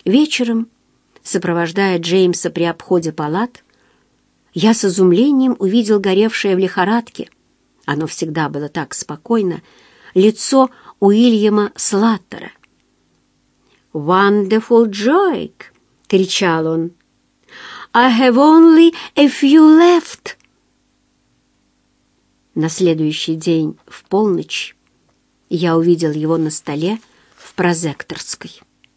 Вечером, сопровождая Джеймса при обходе палат, я с изумлением увидел горевшее в лихорадке, оно всегда было так спокойно, лицо Уильяма Слаттера. «Wonderful Joke!» — кричал он. «I have only a few left!» На следующий день в полночь я увидел его на столе в прозекторской.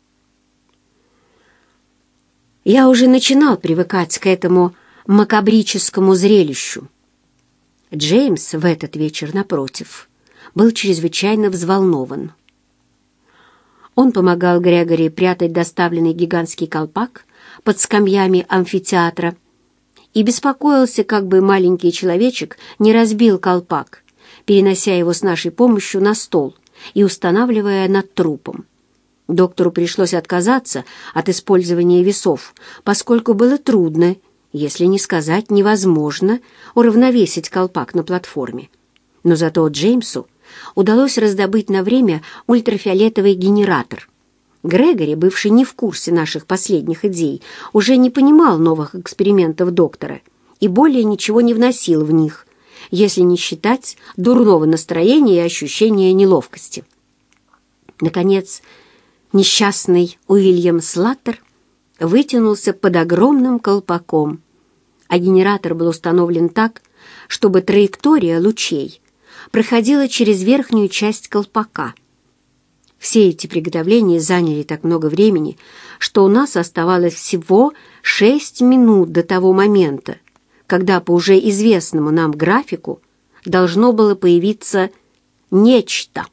Я уже начинал привыкать к этому макабрическому зрелищу. Джеймс в этот вечер, напротив, был чрезвычайно взволнован. Он помогал Грегори прятать доставленный гигантский колпак под скамьями амфитеатра и беспокоился, как бы маленький человечек не разбил колпак, перенося его с нашей помощью на стол и устанавливая над трупом. Доктору пришлось отказаться от использования весов, поскольку было трудно, если не сказать невозможно, уравновесить колпак на платформе. Но зато Джеймсу удалось раздобыть на время ультрафиолетовый генератор. Грегори, бывший не в курсе наших последних идей, уже не понимал новых экспериментов доктора и более ничего не вносил в них, если не считать дурного настроения и ощущения неловкости. Наконец, несчастный Уильям Слаттер вытянулся под огромным колпаком, а генератор был установлен так, чтобы траектория лучей проходила через верхнюю часть колпака. Все эти приготовления заняли так много времени, что у нас оставалось всего 6 минут до того момента, когда по уже известному нам графику должно было появиться нечто.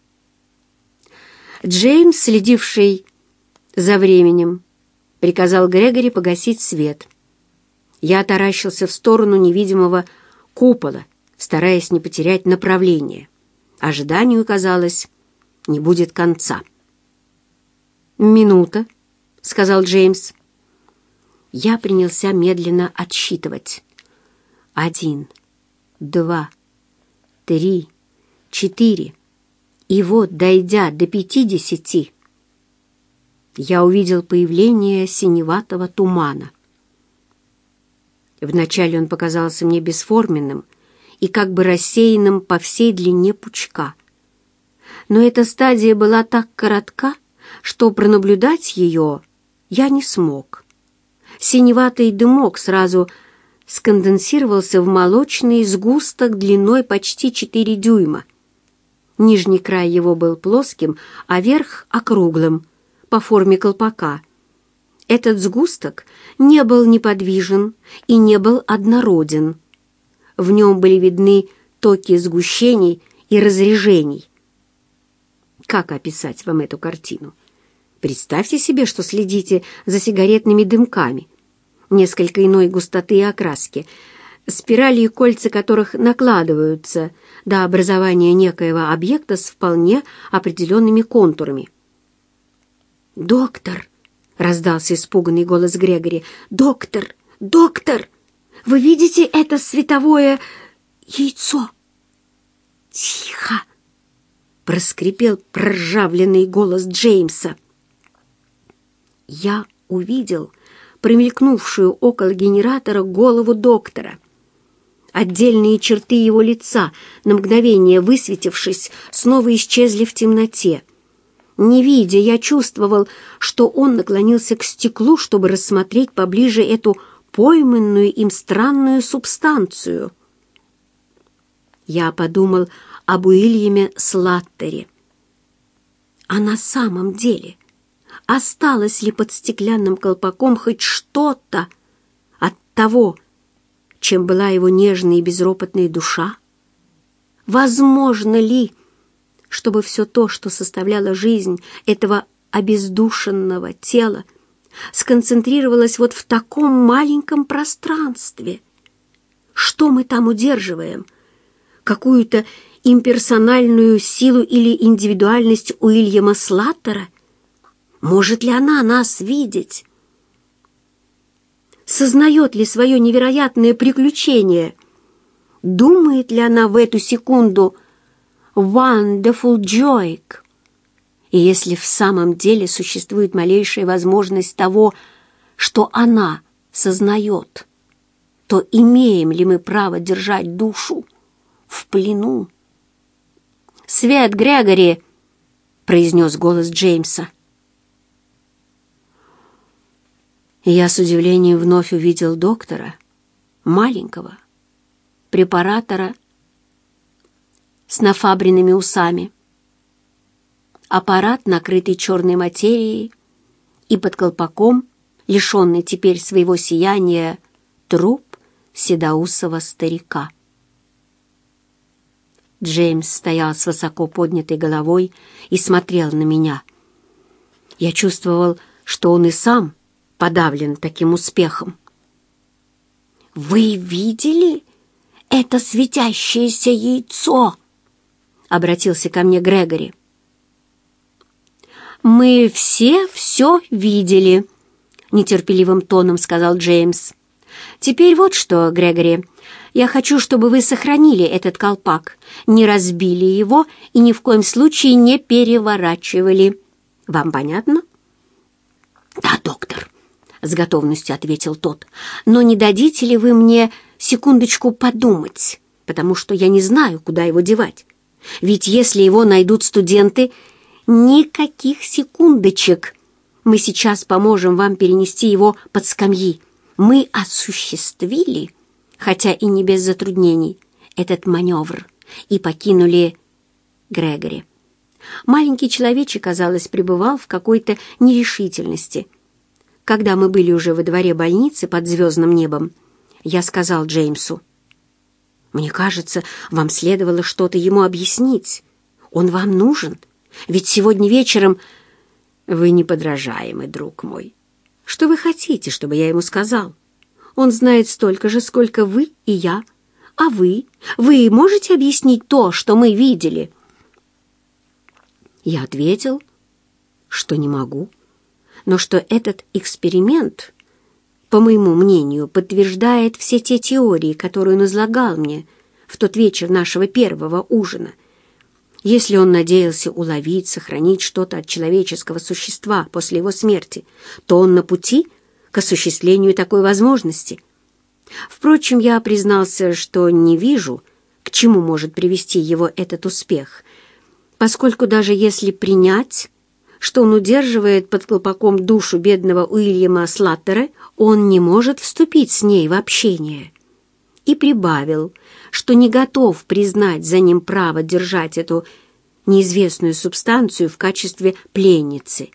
Джеймс, следивший за временем, приказал Грегори погасить свет. Я таращился в сторону невидимого купола, стараясь не потерять направление. Ожиданию, казалось, не будет конца. «Минута», — сказал Джеймс. Я принялся медленно отсчитывать. 1, 2, 3, 4. И вот, дойдя до 50, я увидел появление синеватого тумана. Вначале он показался мне бесформенным и как бы рассеянным по всей длине пучка. Но эта стадия была так коротка, что пронаблюдать ее я не смог. Синеватый дымок сразу сконденсировался в молочный сгусток длиной почти 4 дюйма. Нижний край его был плоским, а верх — округлым, по форме колпака. Этот сгусток не был неподвижен и не был однороден. В нем были видны токи сгущений и разрежений. Как описать вам эту картину? Представьте себе, что следите за сигаретными дымками, несколько иной густоты и окраски, спирали и кольца которых накладываются до образования некоего объекта с вполне определенными контурами. «Доктор!» — раздался испуганный голос Грегори. «Доктор! Доктор! Вы видите это световое яйцо?» «Тихо!» — проскрипел проржавленный голос Джеймса. Я увидел промелькнувшую около генератора голову доктора. Отдельные черты его лица, на мгновение высветившись, снова исчезли в темноте. Не видя, я чувствовал, что он наклонился к стеклу, чтобы рассмотреть поближе эту пойманную им странную субстанцию. Я подумал об Уильяме Слаттере. А на самом деле осталось ли под стеклянным колпаком хоть что-то от того, чем была его нежная и безропотная душа? Возможно ли, чтобы все то, что составляло жизнь этого обездушенного тела, сконцентрировалось вот в таком маленьком пространстве? Что мы там удерживаем? Какую-то имперсональную силу или индивидуальность Уильяма Слаттера? Может ли она нас видеть? Сознает ли свое невероятное приключение? Думает ли она в эту секунду «Wonderful Joke»? И если в самом деле существует малейшая возможность того, что она сознает, то имеем ли мы право держать душу в плену? «Свет, Грегори!» — произнес голос Джеймса. И я с удивлением вновь увидел доктора, маленького, препаратора с нафабренными усами. Аппарат, накрытый черной материей, и под колпаком, лишенный теперь своего сияния, труп седоусого старика. Джеймс стоял с высоко поднятой головой и смотрел на меня. Я чувствовал, что он и сам подавлен таким успехом. «Вы видели это светящееся яйцо?» — обратился ко мне Грегори. «Мы все видели», — нетерпеливым тоном сказал Джеймс. «Теперь вот что, Грегори, я хочу, чтобы вы сохранили этот колпак, не разбили его и ни в коем случае не переворачивали. Вам понятно?» «Да, доктор», — с готовностью ответил тот. «Но не дадите ли вы мне секундочку подумать, потому что я не знаю, куда его девать? Ведь если его найдут студенты, никаких секундочек. Мы сейчас поможем вам перенести его под скамьи. Мы осуществили, хотя и не без затруднений, этот маневр и покинули Грегори». Маленький человечек, казалось, пребывал в какой-то нерешительности. Когда мы были уже во дворе больницы под звездным небом, я сказал Джеймсу: «Мне кажется, вам следовало что-то ему объяснить. Он вам нужен, ведь сегодня вечером...» «Вы неподражаемый, друг мой. Что вы хотите, чтобы я ему сказал? Он знает столько же, сколько вы и я. А вы можете объяснить то, что мы видели?» Я ответил, что не могу, но что этот эксперимент, по моему мнению, подтверждает все те теории, которые он излагал мне в тот вечер нашего первого ужина. Если он надеялся уловить, сохранить что-то от человеческого существа после его смерти, то он на пути к осуществлению такой возможности. Впрочем, я признался, что не вижу, к чему может привести его этот успех, поскольку даже если принять, что он удерживает под колпаком душу бедного Уильяма Слаттера, он не может вступить с ней в общение. И прибавил, что не готов признать за ним право держать эту неизвестную субстанцию в качестве пленницы.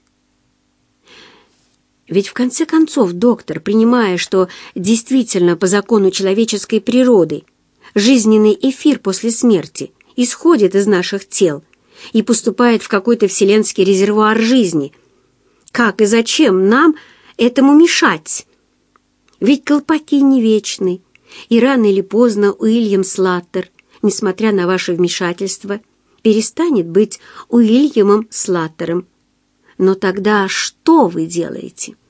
Ведь в конце концов доктор, принимая, что действительно по закону человеческой природы жизненный эфир после смерти исходит из наших тел и поступает в какой-то вселенский резервуар жизни, как и зачем нам этому мешать? Ведь колпаки не вечны, и рано или поздно Уильям Слаттер, несмотря на ваше вмешательство, перестанет быть Уильямом Слаттером. Но тогда что вы делаете?